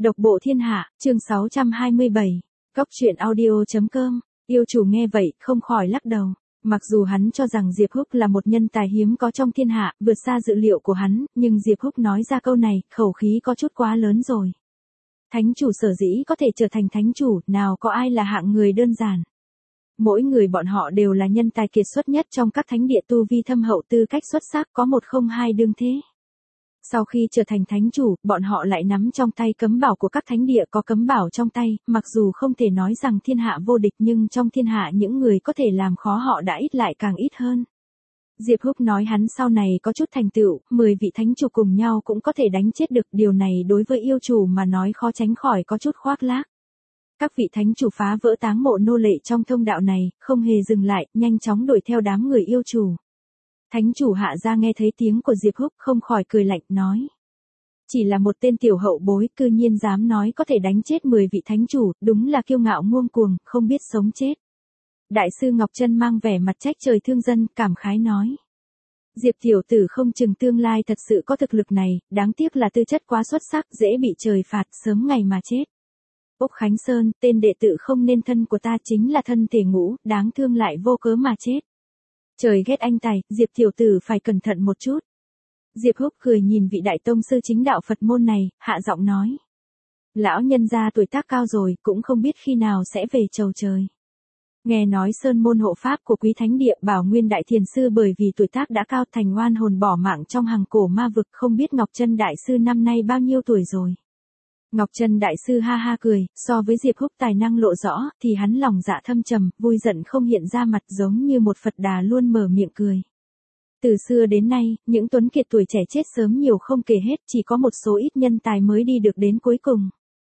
Độc bộ thiên hạ, chương 627. Góc truyện audio.com. Yêu chủ nghe vậy, không khỏi lắc đầu. Mặc dù hắn cho rằng Diệp Húc là một nhân tài hiếm có trong thiên hạ, vượt xa dự liệu của hắn, nhưng Diệp Húc nói ra câu này, khẩu khí có chút quá lớn rồi. Thánh chủ sở dĩ có thể trở thành thánh chủ, nào có ai là hạng người đơn giản. Mỗi người bọn họ đều là nhân tài kiệt xuất nhất trong các thánh địa, tu vi thâm hậu, tư cách xuất sắc, có một không hai đương thế. Sau khi trở thành thánh chủ, bọn họ lại nắm trong tay cấm bảo của các thánh địa, có cấm bảo trong tay, mặc dù không thể nói rằng thiên hạ vô địch, nhưng trong thiên hạ những người có thể làm khó họ đã ít lại càng ít hơn. Diệp Húc nói hắn sau này có chút thành tựu, 10 vị thánh chủ cùng nhau cũng có thể đánh chết được, điều này đối với yêu chủ mà nói khó tránh khỏi có chút khoác lác. Các vị thánh chủ phá vỡ táng mộ nô lệ trong thông đạo này, không hề dừng lại, nhanh chóng đuổi theo đám người yêu chủ. Thánh chủ Hạ Gia nghe thấy tiếng của Diệp Húc không khỏi cười lạnh, nói. Chỉ là một tên tiểu hậu bối, cư nhiên dám nói có thể đánh chết 10 vị thánh chủ, đúng là kiêu ngạo ngông cuồng, không biết sống chết. Đại sư Ngọc Trân mang vẻ mặt trách trời thương dân, cảm khái nói. Diệp tiểu tử không chừng tương lai thật sự có thực lực này, đáng tiếc là tư chất quá xuất sắc, dễ bị trời phạt, sớm ngày mà chết. Úc Khánh Sơn, tên đệ tử không nên thân của ta chính là thân thể ngũ, đáng thương lại vô cớ mà chết. Trời ghét anh tài, Diệp tiểu tử phải cẩn thận một chút. Diệp Húc cười nhìn vị đại tông sư chính đạo Phật môn này, hạ giọng nói. Lão nhân gia tuổi tác cao rồi, cũng không biết khi nào sẽ về chầu trời. Nghe nói sơn môn hộ pháp của quý thánh địa Bảo Nguyên Đại Thiền Sư bởi vì tuổi tác đã cao thành oan hồn bỏ mạng trong hàng cổ ma vực, không biết Ngọc Trân Đại Sư năm nay bao nhiêu tuổi rồi. Ngọc Trân Đại Sư ha ha cười, so với Diệp Húc tài năng lộ rõ, thì hắn lòng dạ thâm trầm, vui giận không hiện ra mặt, giống như một Phật Đà luôn mở miệng cười. Từ xưa đến nay, những tuấn kiệt tuổi trẻ chết sớm nhiều không kể hết, chỉ có một số ít nhân tài mới đi được đến cuối cùng.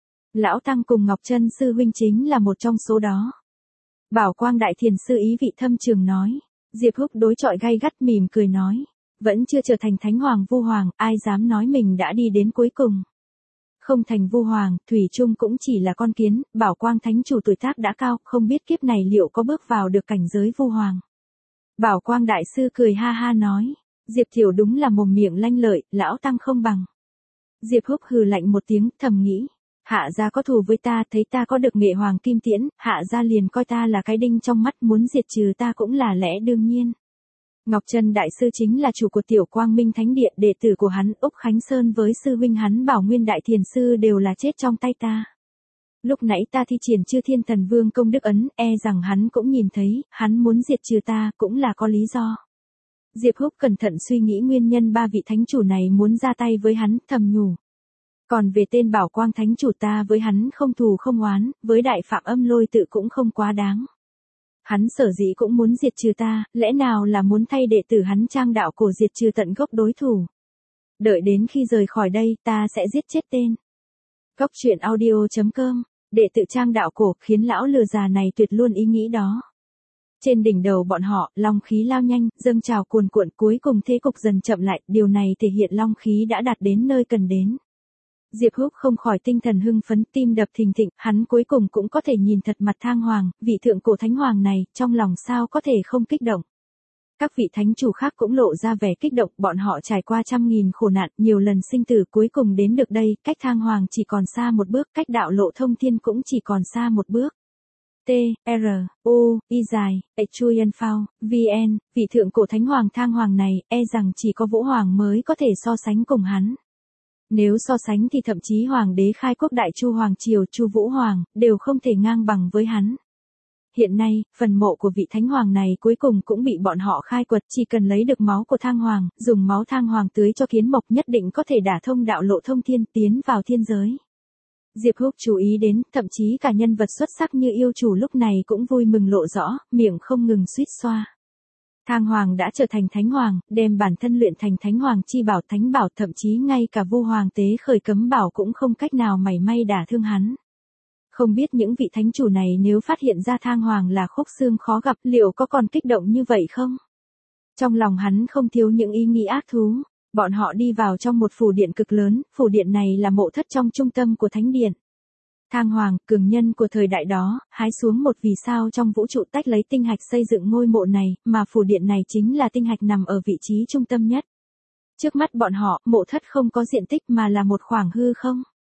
Lão Tăng cùng Ngọc Trân Sư huynh chính là một trong số đó. Bảo Quang Đại Thiền Sư ý vị thâm trường nói. Diệp Húc đối chọi gay gắt mỉm cười nói. Vẫn chưa trở thành Thánh Hoàng Vu Hoàng, ai dám nói mình đã đi đến cuối cùng. Không thành Vu Hoàng, thủy chung cũng chỉ là con kiến, Bảo Quang Thánh Chủ tuổi tác đã cao, không biết kiếp này liệu có bước vào được cảnh giới Vu Hoàng. Bảo Quang Đại Sư cười ha ha nói. Diệp tiểu đúng là mồm miệng lanh lợi, lão Tăng không bằng. Diệp Húc hừ lạnh một tiếng, thầm nghĩ. Hạ gia có thù với ta, thấy ta có được nghệ hoàng kim tiễn, Hạ gia liền coi ta là cái đinh trong mắt, muốn diệt trừ ta cũng là lẽ đương nhiên. Ngọc Trân Đại Sư chính là chủ của Tiểu Quang Minh Thánh Địa, đệ tử của hắn Úc Khánh Sơn với sư huynh hắn Bảo Nguyên Đại Thiền Sư đều là chết trong tay ta. Lúc nãy ta thi triển Chư Thiên Thần Vương công đức ấn, e rằng hắn cũng nhìn thấy, hắn muốn diệt trừ ta, cũng là có lý do. Diệp Húc cẩn thận suy nghĩ nguyên nhân ba vị thánh chủ này muốn ra tay với hắn, thầm nhủ. Còn về tên Bảo Quang Thánh Chủ, ta với hắn không thù không oán, với Đại Phạm Âm Lôi Tự cũng không quá đáng. Hắn sở dĩ cũng muốn diệt trừ ta, lẽ nào là muốn thay đệ tử hắn Trang Đạo Cổ diệt trừ tận gốc đối thủ. Đợi đến khi rời khỏi đây, ta sẽ giết chết tên. Góc truyện audio.com. Đệ tử Trang Đạo Cổ khiến lão lừa già này tuyệt luôn ý nghĩ đó. Trên đỉnh đầu bọn họ, long khí lao nhanh, dâng trào cuồn cuộn, cuối cùng thế cục dần chậm lại, điều này thể hiện long khí đã đạt đến nơi cần đến. Diệp Húc không khỏi tinh thần hưng phấn, tim đập thình thịch, hắn cuối cùng cũng có thể nhìn thật mặt Thang Hoàng, vị thượng cổ thánh hoàng này, trong lòng sao có thể không kích động. Các vị thánh chủ khác cũng lộ ra vẻ kích động, bọn họ trải qua trăm nghìn khổ nạn, nhiều lần sinh tử, cuối cùng đến được đây, cách Thang Hoàng chỉ còn xa một bước, cách đạo lộ thông thiên cũng chỉ còn xa một bước. T, R, U, Y dài, Chuyen Phao, VN, vị thượng cổ thánh hoàng Thang Hoàng này, e rằng chỉ có Vũ Hoàng mới có thể so sánh cùng hắn. Nếu so sánh thì thậm chí Hoàng đế khai quốc Đại Chu Hoàng Triều Chu Vũ Hoàng, đều không thể ngang bằng với hắn. Hiện nay, phần mộ của vị thánh hoàng này cuối cùng cũng bị bọn họ khai quật, chỉ cần lấy được máu của Thang Hoàng, dùng máu Thang Hoàng tưới cho kiến mộc nhất định có thể đả thông đạo lộ thông thiên, tiến vào thiên giới. Diệp Húc chú ý đến, thậm chí cả nhân vật xuất sắc như yêu chủ lúc này cũng vui mừng lộ rõ, miệng không ngừng suýt xoa. Thang Hoàng đã trở thành Thánh Hoàng, đem bản thân luyện thành Thánh Hoàng chi bảo Thánh Bảo, thậm chí ngay cả Vu Hoàng tế khởi cấm bảo cũng không cách nào mảy may đả thương hắn. Không biết những vị thánh chủ này nếu phát hiện ra Thang Hoàng là khúc xương khó gặp, liệu có còn kích động như vậy không? Trong lòng hắn không thiếu những ý nghĩ ác thú. Bọn họ đi vào trong một phủ điện cực lớn, phủ điện này là mộ thất trong trung tâm của thánh điện. Thang Hoàng, cường nhân của thời đại đó, hái xuống một vì sao trong vũ trụ tách lấy tinh hạch xây dựng ngôi mộ này, mà phủ điện này chính là tinh hạch nằm ở vị trí trung tâm nhất. Trước mắt bọn họ, mộ thất không có diện tích mà là một khoảng hư không.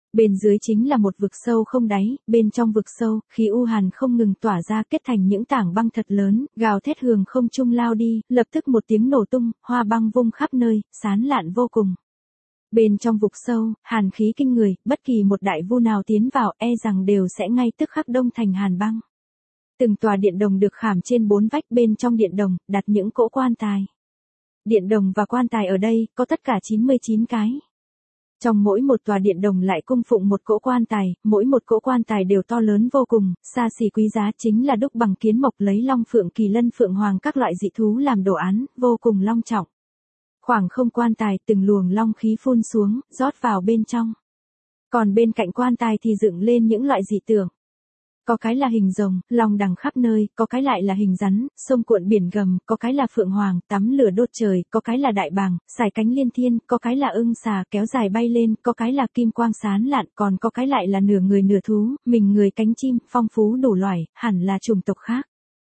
Bên dưới chính là một vực sâu không đáy, bên trong vực sâu, khí u hàn không ngừng tỏa ra kết thành những tảng băng thật lớn, gào thét hường không trung lao đi, lập tức một tiếng nổ tung, hoa băng vung khắp nơi, sán lạn vô cùng. Bên trong vực sâu, hàn khí kinh người, bất kỳ một đại vu nào tiến vào e rằng đều sẽ ngay tức khắc đông thành hàn băng. Từng tòa điện đồng được khảm trên 4 vách, bên trong điện đồng, đặt những cỗ quan tài. Điện đồng và quan tài ở đây, có tất cả 99 cái. Trong mỗi một tòa điện đồng lại cung phụng một cỗ quan tài, mỗi một cỗ quan tài đều to lớn vô cùng, xa xỉ quý giá, chính là đúc bằng kiến mộc, lấy long phượng kỳ lân phượng hoàng các loại dị thú làm đồ án, vô cùng long trọng. Khoảng không quan tài, từng luồng long khí phun xuống, rót vào bên trong. Còn bên cạnh quan tài thì dựng lên những loại dị tượng. Có cái là hình rồng, long đằng khắp nơi, có cái lại là hình rắn, sông cuộn biển gầm, có cái là phượng hoàng, tắm lửa đốt trời, có cái là đại bàng, sải cánh liên thiên, có cái là ưng xà, kéo dài bay lên, có cái là kim quang sán lạn, còn có cái lại là nửa người nửa thú, mình người cánh chim, phong phú đủ loại, hẳn là chủng tộc khác.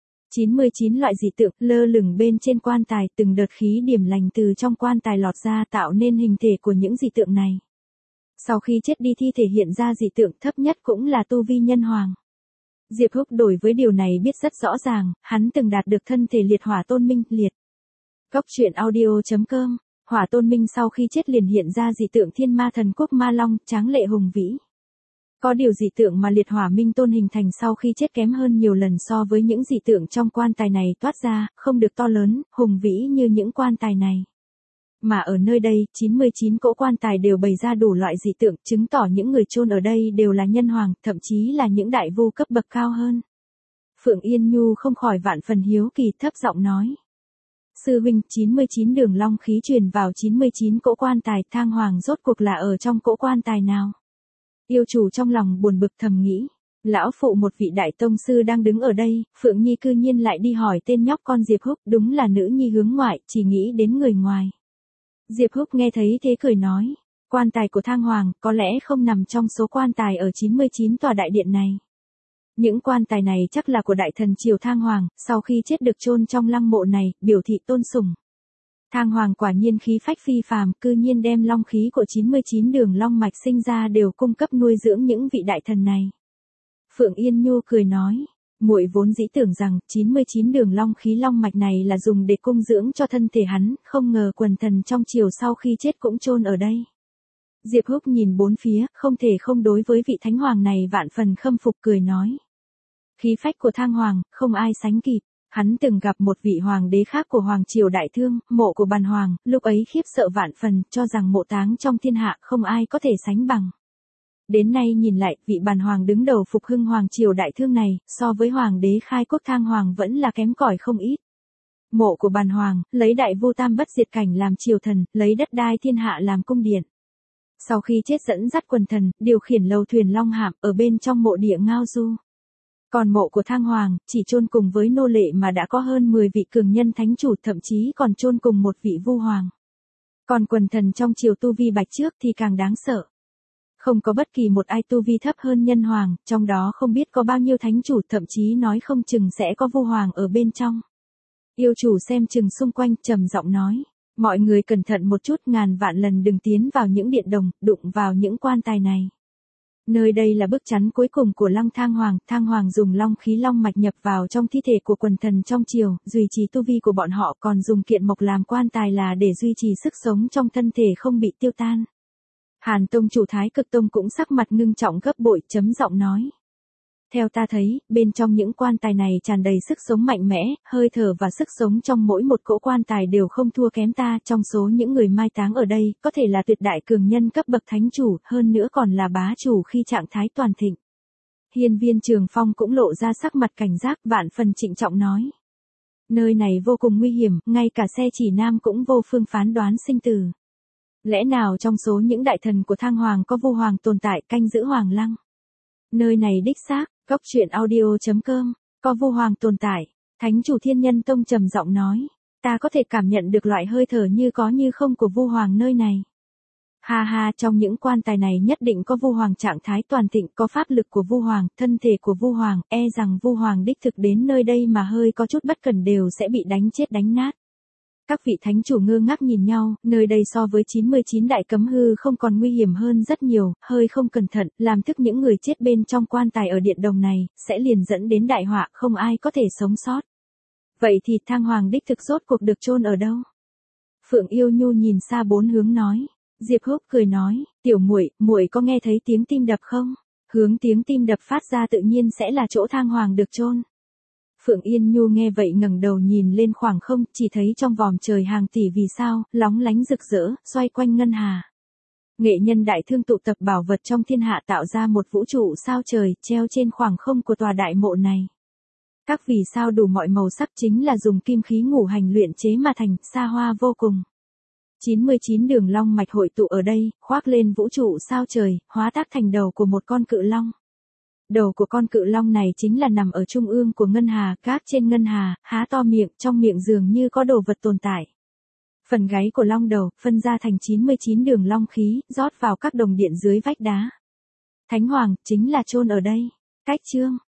99 loại dị tượng lơ lửng bên trên quan tài, từng đợt khí điểm lành từ trong quan tài lọt ra tạo nên hình thể của những dị tượng này. Sau khi chết đi thi thể hiện ra dị tượng thấp nhất cũng là tu vi nhân hoàng. Diệp Húc đối với điều này biết rất rõ ràng, hắn từng đạt được thân thể liệt hỏa tôn minh, liệt. Góc truyện audio.com, hỏa tôn minh sau khi chết liền hiện ra dị tượng thiên ma thần quốc ma long, tráng lệ hùng vĩ. Có điều dị tượng mà liệt hỏa minh tôn hình thành sau khi chết kém hơn nhiều lần so với những dị tượng trong quan tài này toát ra, không được to lớn, hùng vĩ như những quan tài này. Mà ở nơi đây, 99 cỗ quan tài đều bày ra đủ loại dị tượng, chứng tỏ những người chôn ở đây đều là nhân hoàng, thậm chí là những đại vu cấp bậc cao hơn. Phượng Yên Nhu không khỏi vạn phần hiếu kỳ, thấp giọng nói. Sư huynh, 99 đường long khí truyền vào 99 cỗ quan tài, thang hoàng rốt cuộc là ở trong cỗ quan tài nào? Yêu chủ trong lòng buồn bực thầm nghĩ. Lão phụ một vị đại tông sư đang đứng ở đây, Phượng Nhi cư nhiên lại đi hỏi tên nhóc con Diệp Húc, đúng là nữ nhi hướng ngoại, chỉ nghĩ đến người ngoài. Diệp Húc nghe thấy thế cười nói, quan tài của thang hoàng có lẽ không nằm trong số quan tài ở 99 tòa đại điện này. Những quan tài này chắc là của đại thần triều thang hoàng, sau khi chết được chôn trong lăng mộ này, biểu thị tôn sùng. Thang hoàng quả nhiên khí phách phi phàm, cư nhiên đem long khí của 99 đường long mạch sinh ra đều cung cấp nuôi dưỡng những vị đại thần này. Phượng Yên Nhu cười nói, muội vốn dĩ tưởng rằng 99 đường long khí long mạch này là dùng để cung dưỡng cho thân thể hắn, không ngờ quần thần trong triều sau khi chết cũng chôn ở đây. Diệp Húc nhìn bốn phía, không thể không đối với vị thánh hoàng này vạn phần khâm phục, cười nói. Khí phách của thang hoàng, không ai sánh kịp. Hắn từng gặp một vị hoàng đế khác của hoàng triều đại thương, mộ của Bàn Hoàng, lúc ấy khiếp sợ vạn phần, cho rằng mộ táng trong thiên hạ không ai có thể sánh bằng. Đến nay nhìn lại, vị Bàn Hoàng đứng đầu phục hưng hoàng triều đại thương này, so với hoàng đế khai quốc thang hoàng vẫn là kém cỏi không ít. Mộ của Bàn Hoàng, lấy đại vu tam bất diệt cảnh làm triều thần, lấy đất đai thiên hạ làm cung điện. Sau khi chết dẫn dắt quần thần, điều khiển lầu thuyền long hạm, ở bên trong mộ địa ngao du. Còn mộ của thang hoàng, chỉ chôn cùng với nô lệ mà đã có hơn 10 vị cường nhân thánh chủ, thậm chí còn chôn cùng một vị vu hoàng. Còn quần thần trong triều tu vi bạch trước thì càng đáng sợ. Không có bất kỳ một ai tu vi thấp hơn nhân hoàng, trong đó không biết có bao nhiêu thánh chủ, thậm chí nói không chừng sẽ có vu hoàng ở bên trong. Yêu chủ xem chừng xung quanh, trầm giọng nói, mọi người cẩn thận một chút, ngàn vạn lần đừng tiến vào những điện đồng, đụng vào những quan tài này. Nơi đây là bức chắn cuối cùng của lăng thang hoàng dùng long khí long mạch nhập vào trong thi thể của quần thần trong triều, duy trì tu vi của bọn họ, còn dùng kiện mộc làm quan tài là để duy trì sức sống trong thân thể không bị tiêu tan. Hàn Tông chủ Thái Cực Tông cũng sắc mặt ngưng trọng gấp bội, chấm giọng nói. Theo ta thấy, bên trong những quan tài này tràn đầy sức sống mạnh mẽ, hơi thở và sức sống trong mỗi một cỗ quan tài đều không thua kém ta, trong số những người mai táng ở đây, có thể là tuyệt đại cường nhân cấp bậc thánh chủ, hơn nữa còn là bá chủ khi trạng thái toàn thịnh. Hiên Viên Trường Phong cũng lộ ra sắc mặt cảnh giác, vạn phần trịnh trọng nói. Nơi này vô cùng nguy hiểm, ngay cả xe chỉ nam cũng vô phương phán đoán sinh tử. Lẽ nào trong số những đại thần của thang hoàng có vu hoàng tồn tại canh giữ hoàng lăng? Nơi này đích xác, góc truyện audio.com, có vu hoàng tồn tại. Thánh chủ Thiên Nhân Tông trầm giọng nói, ta có thể cảm nhận được loại hơi thở như có như không của vu hoàng nơi này. Ha ha, trong những quan tài này nhất định có vu hoàng trạng thái toàn thịnh, có pháp lực của vu hoàng, thân thể của vu hoàng, e rằng vu hoàng đích thực đến nơi đây mà hơi có chút bất cẩn đều sẽ bị đánh chết đánh nát. Các vị thánh chủ ngơ ngác nhìn nhau, nơi đây so với 99 đại cấm hư không còn nguy hiểm hơn rất nhiều, hơi không cẩn thận, làm thức những người chết bên trong quan tài ở điện đồng này, sẽ liền dẫn đến đại họa, không ai có thể sống sót. Vậy thì Thang Hoàng đích thực rốt cuộc được chôn ở đâu? Phượng Yêu Nhu nhìn xa bốn hướng nói. Diệp Húc cười nói, tiểu muội, muội có nghe thấy tiếng tim đập không? Hướng tiếng tim đập phát ra tự nhiên sẽ là chỗ Thang Hoàng được chôn. Phượng Yên Nhu nghe vậy ngẩng đầu nhìn lên khoảng không, chỉ thấy trong vòm trời hàng tỷ vì sao, lóng lánh rực rỡ, xoay quanh ngân hà. Nghệ nhân đại thương tụ tập bảo vật trong thiên hạ tạo ra một vũ trụ sao trời, treo trên khoảng không của tòa đại mộ này. Các vì sao đủ mọi màu sắc chính là dùng kim khí ngũ hành luyện chế mà thành, xa hoa vô cùng. 99 đường long mạch hội tụ ở đây, khoác lên vũ trụ sao trời, hóa tác thành đầu của một con cự long. Đầu của con cự long này chính là nằm ở trung ương của ngân hà, các trên ngân hà, há to miệng, trong miệng dường như có đồ vật tồn tại. Phần gáy của long đầu, phân ra thành 99 đường long khí, rót vào các đồng điện dưới vách đá. Thánh Hoàng, chính là chôn ở đây. Cách chương